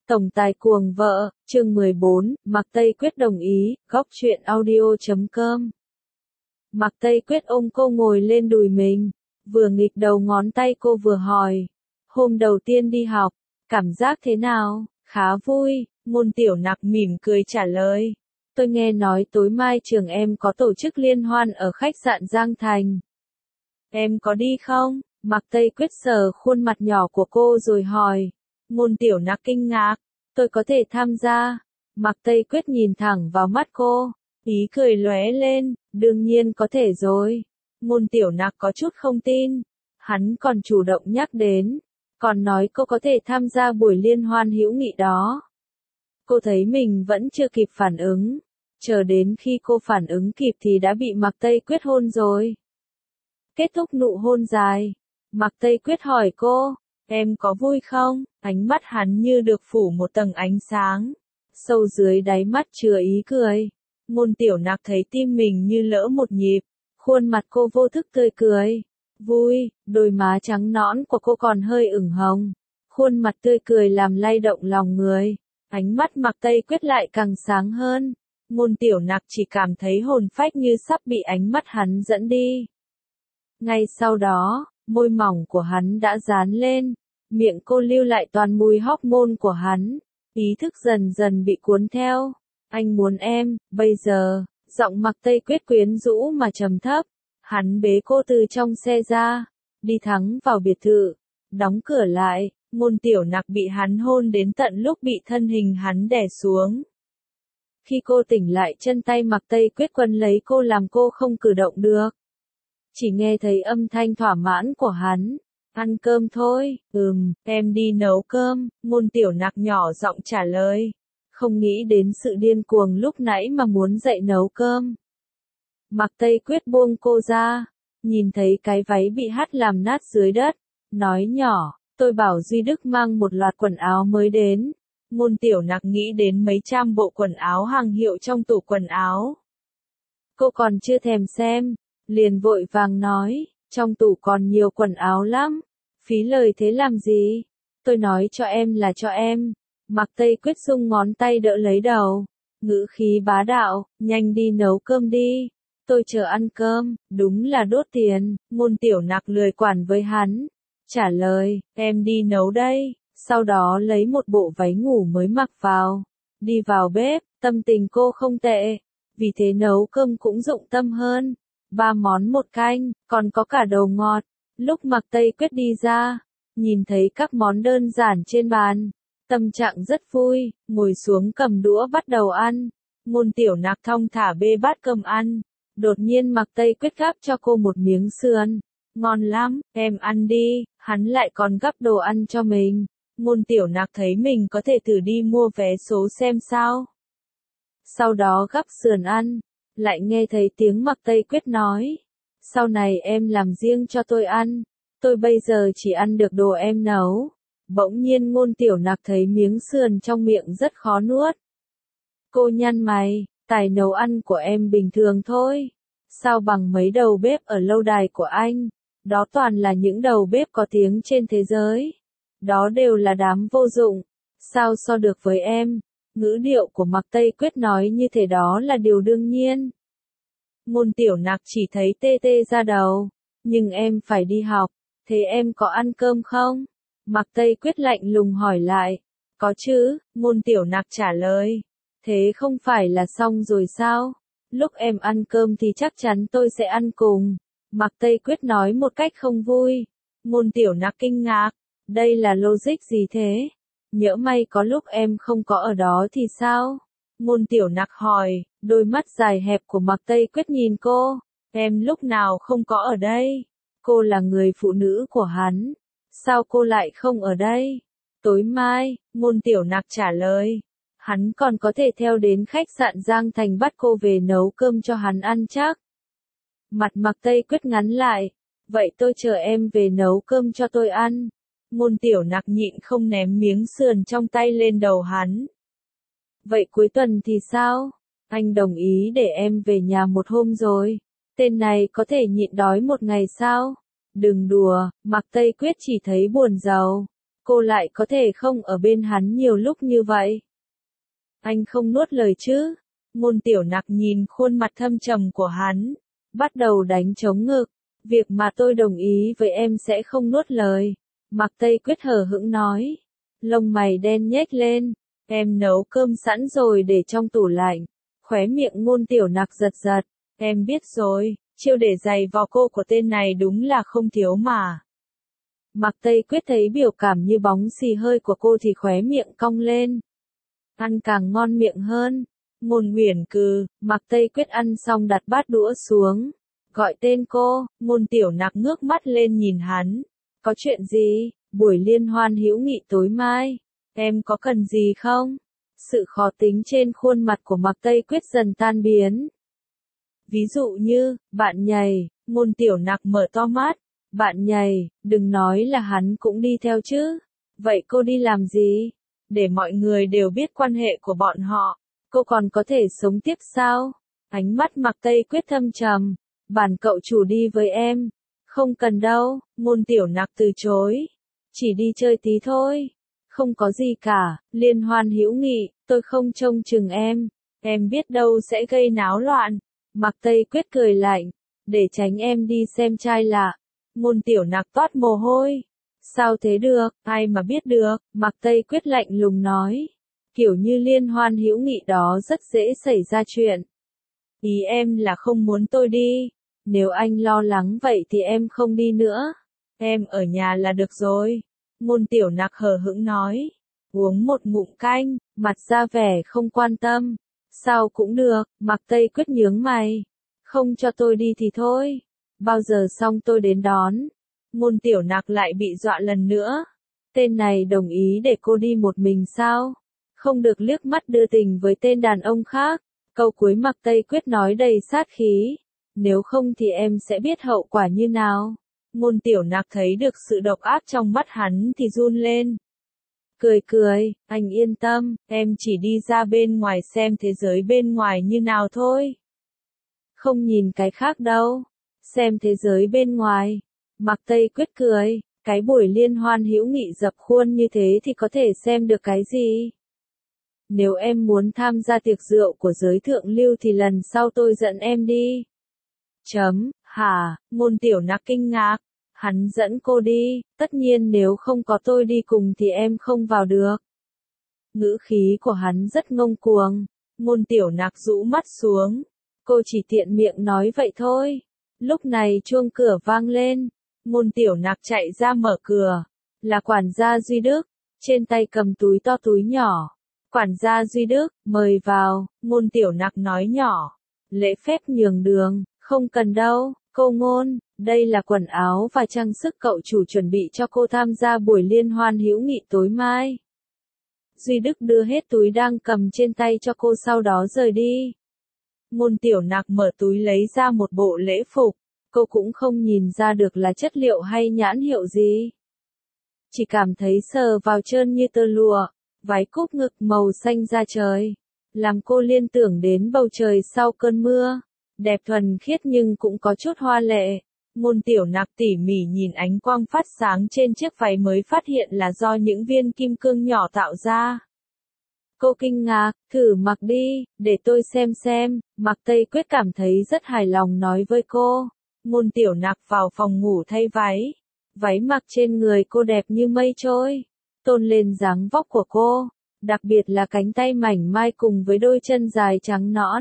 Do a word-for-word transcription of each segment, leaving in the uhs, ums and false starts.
Tổng tài cuồng vợ, chương mười bốn, Mạc Tây Quyết đồng ý, góc truyện audio chấm com. Mạc Tây Quyết ôm cô ngồi lên đùi mình, vừa nghịch đầu ngón tay cô vừa hỏi. Hôm đầu tiên đi học, cảm giác thế nào? Khá vui, Ngôn Tiểu Nặc mỉm cười trả lời. Tôi nghe nói tối mai trường em có tổ chức liên hoan ở khách sạn Giang Thành. Em có đi không? Mạc Tây Quyết sờ khuôn mặt nhỏ của cô rồi hỏi. Ngôn Tiểu Nặc kinh ngạc, tôi có thể tham gia. Mạc Tây Quyết nhìn thẳng vào mắt cô, ý cười lóe lên, đương nhiên có thể rồi. Ngôn Tiểu Nặc có chút không tin, hắn còn chủ động nhắc đến, còn nói cô có thể tham gia buổi liên hoan hữu nghị đó. Cô thấy mình vẫn chưa kịp phản ứng, chờ đến khi cô phản ứng kịp thì đã bị Mạc Tây Quyết hôn rồi. Kết thúc nụ hôn dài, Mạc Tây Quyết hỏi cô, em có vui không? Ánh mắt hắn như được phủ một tầng ánh sáng, sâu dưới đáy mắt chứa ý cười. Ngôn Tiểu Nặc thấy tim mình như lỡ một nhịp, khuôn mặt cô vô thức tươi cười. Vui, đôi má trắng nõn của cô còn hơi ửng hồng, khuôn mặt tươi cười làm lay động lòng người. Ánh mắt Mạc Tây Quyết lại càng sáng hơn. Ngôn Tiểu Nặc chỉ cảm thấy hồn phách như sắp bị ánh mắt hắn dẫn đi. Ngay sau đó, môi mỏng của hắn đã dán lên, miệng cô lưu lại toàn mùi hormone của hắn, ý thức dần dần bị cuốn theo. Anh muốn em, bây giờ, giọng Mạc Tây Quyết quyến rũ mà trầm thấp. Hắn bế cô từ trong xe ra, đi thẳng vào biệt thự, đóng cửa lại. Ngôn Tiểu Nặc bị hắn hôn đến tận lúc bị thân hình hắn đè xuống. Khi cô tỉnh lại, chân tay Mạc Tây Quyết quấn lấy cô làm cô không cử động được. Chỉ nghe thấy âm thanh thỏa mãn của hắn. Ăn cơm thôi. Ừm, em đi nấu cơm. Ngôn Tiểu Nặc nhỏ giọng trả lời. Không nghĩ đến sự điên cuồng lúc nãy mà muốn dậy nấu cơm. Mạc Tây Quyết buông cô ra, nhìn thấy cái váy bị hắt làm nát dưới đất, nói nhỏ, tôi bảo Duy Đức mang một loạt quần áo mới đến. Ngôn Tiểu Nặc nghĩ đến mấy trăm bộ quần áo hàng hiệu trong tủ quần áo. Cô còn chưa thèm xem, liền vội vàng nói, trong tủ còn nhiều quần áo lắm, phí lời thế làm gì? Tôi nói cho em là cho em. Mạc Tây Quyết dùng ngón tay đỡ lấy đầu, ngữ khí bá đạo, nhanh đi nấu cơm đi, tôi chờ ăn cơm. Đúng là đốt tiền. Ngôn Tiểu Nặc lười quản với hắn, trả lời, em đi nấu đây, sau đó lấy một bộ váy ngủ mới mặc vào, đi vào bếp. Tâm tình cô không tệ, vì thế nấu cơm cũng dụng tâm hơn. Ba món một canh, còn có cả đồ ngọt. Lúc Mạc Tây Quyết đi ra, nhìn thấy các món đơn giản trên bàn, tâm trạng rất vui, ngồi xuống cầm đũa bắt đầu ăn. Ngôn Tiểu Nặc thong thả bê bát cơm ăn, đột nhiên Mạc Tây Quyết gắp cho cô một miếng sườn. Ngon lắm, em ăn đi. Hắn lại còn gắp đồ ăn cho mình. Ngôn Tiểu Nặc thấy mình có thể thử đi mua vé số xem sao. Sau đó gắp sườn ăn, lại nghe thấy tiếng Mạc Tây Quyết nói, sau này em làm riêng cho tôi ăn, tôi bây giờ chỉ ăn được đồ em nấu. Bỗng nhiên Ngôn Tiểu Nặc thấy miếng sườn trong miệng rất khó nuốt. Cô nhăn mày, tài nấu ăn của em bình thường thôi, sao bằng mấy đầu bếp ở lâu đài của anh, đó toàn là những đầu bếp có tiếng trên thế giới, đó đều là đám vô dụng, sao so được với em? Ngữ điệu của Mạc Tây Quyết nói như thế đó là điều đương nhiên. Ngôn Tiểu Nặc chỉ thấy tê tê ra đầu, nhưng em phải đi học, thế em có ăn cơm không? Mạc Tây Quyết lạnh lùng hỏi lại. Có chứ, Ngôn Tiểu Nặc trả lời. Thế không phải là xong rồi sao? Lúc em ăn cơm thì chắc chắn tôi sẽ ăn cùng. Mạc Tây Quyết nói một cách không vui. Ngôn Tiểu Nặc kinh ngạc. Đây là logic gì thế? Nhỡ may có lúc em không có ở đó thì sao? Ngôn Tiểu Nặc hỏi, đôi mắt dài hẹp của Mạc Tây Quyết nhìn cô. Em lúc nào không có ở đây? Cô là người phụ nữ của hắn. Sao cô lại không ở đây? Tối mai, Ngôn Tiểu Nặc trả lời. Hắn còn có thể theo đến khách sạn Giang Thành bắt cô về nấu cơm cho hắn ăn chắc. Mặt Mạc Tây Quyết ngắn lại. Vậy tôi chờ em về nấu cơm cho tôi ăn. Ngôn Tiểu Nặc nhịn không ném miếng sườn trong tay lên đầu hắn. Vậy cuối tuần thì sao? Anh đồng ý để em về nhà một hôm rồi. Tên này có thể nhịn đói một ngày sao? Đừng đùa, Mạc Tây Quyết chỉ thấy buồn rầu. cô lại có thể không ở bên hắn nhiều lúc như vậy? Anh không nuốt lời chứ? Ngôn Tiểu Nặc nhìn khuôn mặt thâm trầm của hắn, bắt đầu đánh trống ngực. Việc mà tôi đồng ý với em sẽ không nuốt lời. Mạc Tây Quyết hờ hững nói. Lông mày đen nhếch lên. Em nấu cơm sẵn rồi để trong tủ lạnh. Khóe miệng Ngôn Tiểu Nặc giật giật. Em biết rồi, chiêu để giày vò cô của tên này đúng là không thiếu mà. Mạc Tây Quyết thấy biểu cảm như bóng xì hơi của cô thì khóe miệng cong lên. Ăn càng ngon miệng hơn. Ngôn Uyển cừ, Mạc Tây Quyết ăn xong đặt bát đũa xuống. Gọi tên cô, Ngôn Tiểu Nặc ngước mắt lên nhìn hắn. Có chuyện gì? Buổi liên hoan hữu nghị tối mai. Em có cần gì không? Sự khó tính trên khuôn mặt của Mạc Tây Quyết dần tan biến. Ví dụ như, bạn nhảy, Ngôn Tiểu Nặc mở to mắt. Bạn nhảy, đừng nói là hắn cũng đi theo chứ. Vậy cô đi làm gì? Để mọi người đều biết quan hệ của bọn họ. Cô còn có thể sống tiếp sao? Ánh mắt Mạc Tây Quyết thâm trầm. Bản cậu chủ đi với em. Không cần đâu, Ngôn Tiểu Nặc từ chối. Chỉ đi chơi tí thôi. Không có gì cả, liên hoan hữu nghị, tôi không trông chừng em. Em biết đâu sẽ gây náo loạn. Mạc Tây Quyết cười lạnh. Để tránh em đi xem trai lạ. Ngôn Tiểu Nặc toát mồ hôi. Sao thế được, ai mà biết được, Mạc Tây Quyết lạnh lùng nói. Kiểu như liên hoan hữu nghị đó rất dễ xảy ra chuyện. Ý em là không muốn tôi đi. Nếu anh lo lắng vậy thì em không đi nữa. Em ở nhà là được rồi. Ngôn Tiểu Nặc hờ hững nói. Uống một ngụm canh, mặt ra vẻ không quan tâm. Sao cũng được, Mạc Tây Quyết nhướng mày. Không cho tôi đi thì thôi. Bao giờ xong tôi đến đón. Ngôn Tiểu Nặc lại bị dọa lần nữa. Tên này đồng ý để cô đi một mình sao? Không được liếc mắt đưa tình với tên đàn ông khác. Câu cuối Mạc Tây Quyết nói đầy sát khí. Nếu không thì em sẽ biết hậu quả như nào. Ngôn Tiểu Nặc thấy được sự độc ác trong mắt hắn thì run lên. Cười cười, anh yên tâm, em chỉ đi ra bên ngoài xem thế giới bên ngoài như nào thôi. Không nhìn cái khác đâu. Xem thế giới bên ngoài. Mạc Tây Quyết cười, cái buổi liên hoan hữu nghị dập khuôn như thế thì có thể xem được cái gì? Nếu em muốn tham gia tiệc rượu của giới thượng lưu thì lần sau tôi dẫn em đi. Chấm, hả, Ngôn Tiểu Nặc kinh ngạc. Hắn dẫn cô đi, tất nhiên nếu không có tôi đi cùng thì em không vào được. Ngữ khí của hắn rất ngông cuồng. Ngôn Tiểu Nặc rũ mắt xuống. Cô chỉ tiện miệng nói vậy thôi. Lúc này chuông cửa vang lên. Ngôn Tiểu Nặc chạy ra mở cửa. Là quản gia Duy Đức. Trên tay cầm túi to túi nhỏ. Quản gia Duy Đức, mời vào. Ngôn Tiểu Nặc nói nhỏ. Lễ phép nhường đường, không cần đâu, cô Ngôn. Đây là quần áo và trang sức cậu chủ chuẩn bị cho cô tham gia buổi liên hoan hữu nghị tối mai. Duy Đức đưa hết túi đang cầm trên tay cho cô sau đó rời đi. Ngôn Tiểu Nặc mở túi lấy ra một bộ lễ phục. Cô cũng không nhìn ra được là chất liệu hay nhãn hiệu gì. Chỉ cảm thấy sờ vào trơn như tơ lụa. Váy cúp ngực màu xanh da trời. Làm cô liên tưởng đến bầu trời sau cơn mưa. Đẹp thuần khiết nhưng cũng có chút hoa lệ. Ngôn Tiểu Nặc tỉ mỉ nhìn ánh quang phát sáng trên chiếc váy mới phát hiện là do những viên kim cương nhỏ tạo ra. Cô kinh ngạc, thử mặc đi, để tôi xem xem. Mạc Tây Quyết cảm thấy rất hài lòng nói với cô. Ngôn Tiểu Nặc vào phòng ngủ thay váy. Váy mặc trên người cô đẹp như mây trôi. Tôn lên dáng vóc của cô. Đặc biệt là cánh tay mảnh mai cùng với đôi chân dài trắng nõn.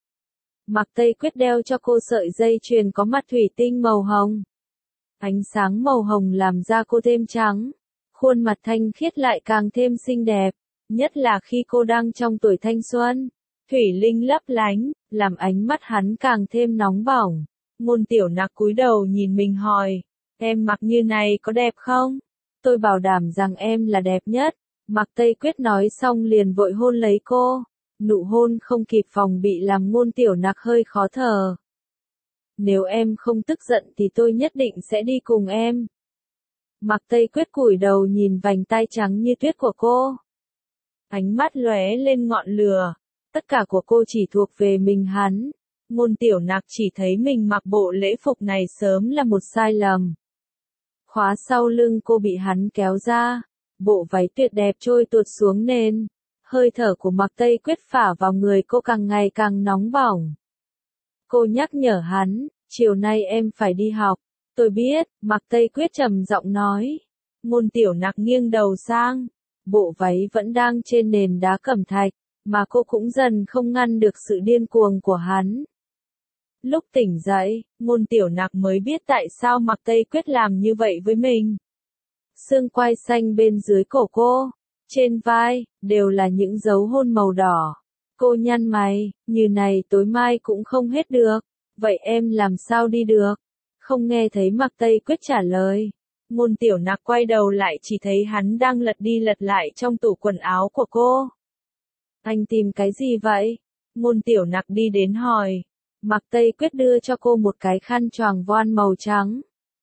Mạc Tây Quyết đeo cho cô sợi dây chuyền có mặt thủy tinh màu hồng. Ánh sáng màu hồng làm da cô thêm trắng. Khuôn mặt thanh khiết lại càng thêm xinh đẹp. Nhất là khi cô đang trong tuổi thanh xuân. Thủy linh lấp lánh, làm ánh mắt hắn càng thêm nóng bỏng. Ngôn Tiểu Nặc cúi đầu nhìn mình hỏi. Em mặc như này có đẹp không? Tôi bảo đảm rằng em là đẹp nhất. Mạc Tây Quyết nói xong liền vội hôn lấy cô. Nụ hôn không kịp phòng bị làm Ngôn Tiểu Nặc hơi khó thở. Nếu em không tức giận thì tôi nhất định sẽ đi cùng em. Mạc Tây Quyết cúi đầu nhìn vành tai trắng như tuyết của cô. Ánh mắt lóe lên ngọn lửa. Tất cả của cô chỉ thuộc về mình hắn. Ngôn Tiểu Nặc chỉ thấy mình mặc bộ lễ phục này sớm là một sai lầm. Khóa sau lưng cô bị hắn kéo ra. bộ váy tuyệt đẹp trôi tuột xuống nền. Hơi thở của Mạc Tây Quyết phả vào người cô càng ngày càng nóng bỏng. Cô nhắc nhở hắn, chiều nay em phải đi học. Tôi biết, Mạc Tây Quyết trầm giọng nói. Ngôn Tiểu Nặc nghiêng đầu sang. Bộ váy vẫn đang trên nền đá cẩm thạch, mà cô cũng dần không ngăn được sự điên cuồng của hắn. Lúc tỉnh dậy, Ngôn Tiểu Nặc mới biết tại sao Mạc Tây Quyết làm như vậy với mình. Xương quai xanh bên dưới cổ cô, trên vai, đều là những dấu hôn màu đỏ. Cô nhăn mày, như này tối mai cũng không hết được. Vậy em làm sao đi được? Không nghe thấy Mạc Tây Quyết trả lời. Ngôn Tiểu Nặc quay đầu lại chỉ thấy hắn đang lật đi lật lại trong tủ quần áo của cô. Anh tìm cái gì vậy? Ngôn Tiểu Nặc đi đến hỏi. Mạc Tây Quyết đưa cho cô một cái khăn choàng voan màu trắng.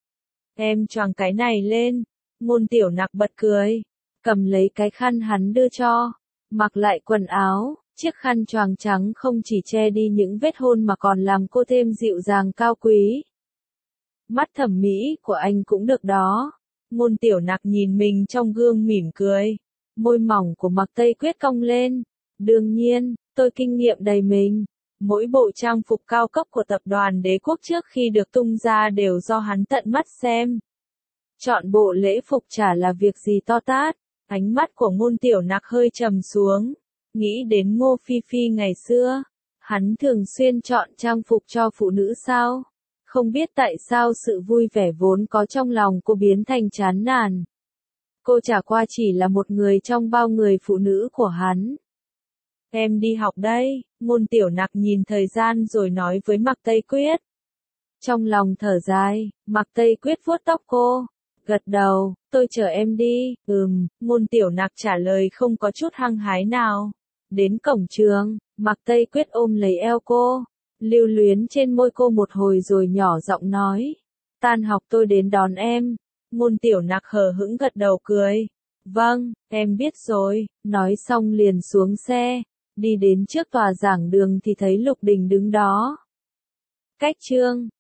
Em choàng cái này lên. Ngôn Tiểu Nặc bật cười. Cầm lấy cái khăn hắn đưa cho. Mặc lại quần áo, chiếc khăn choàng trắng không chỉ che đi những vết hôn mà còn làm cô thêm dịu dàng cao quý. Mắt thẩm mỹ của anh cũng được đó. Ngôn Tiểu Nặc nhìn mình trong gương mỉm cười. Môi mỏng của Mạc Tây Quyết cong lên. Đương nhiên, tôi kinh nghiệm đầy mình. Mỗi bộ trang phục cao cấp của tập đoàn Đế Quốc trước khi được tung ra đều do hắn tận mắt xem. Chọn bộ lễ phục chả là việc gì to tát. Ánh mắt của Ngôn Tiểu Nặc hơi trầm xuống. Nghĩ đến Ngô Phi Phi ngày xưa. Hắn thường xuyên chọn trang phục cho phụ nữ sao? Không biết tại sao sự vui vẻ vốn có trong lòng cô biến thành chán nản. Cô chả qua chỉ là một người trong bao người phụ nữ của hắn. Em đi học đây, Ngôn Tiểu Nặc nhìn thời gian rồi nói với Mạc Tây Quyết. Trong lòng thở dài, Mạc Tây Quyết vuốt tóc cô. Gật đầu, tôi chở em đi. Ừm, Ngôn Tiểu Nặc trả lời không có chút hăng hái nào. Đến cổng trường, Mạc Tây Quyết ôm lấy eo cô. Lưu luyến trên môi cô một hồi rồi nhỏ giọng nói. Tan học tôi đến đón em. Ngôn Tiểu Nặc hờ hững gật đầu cười. Vâng, em biết rồi. Nói xong liền xuống xe. Đi đến trước tòa giảng đường thì thấy Lục Đình đứng đó. Cách chương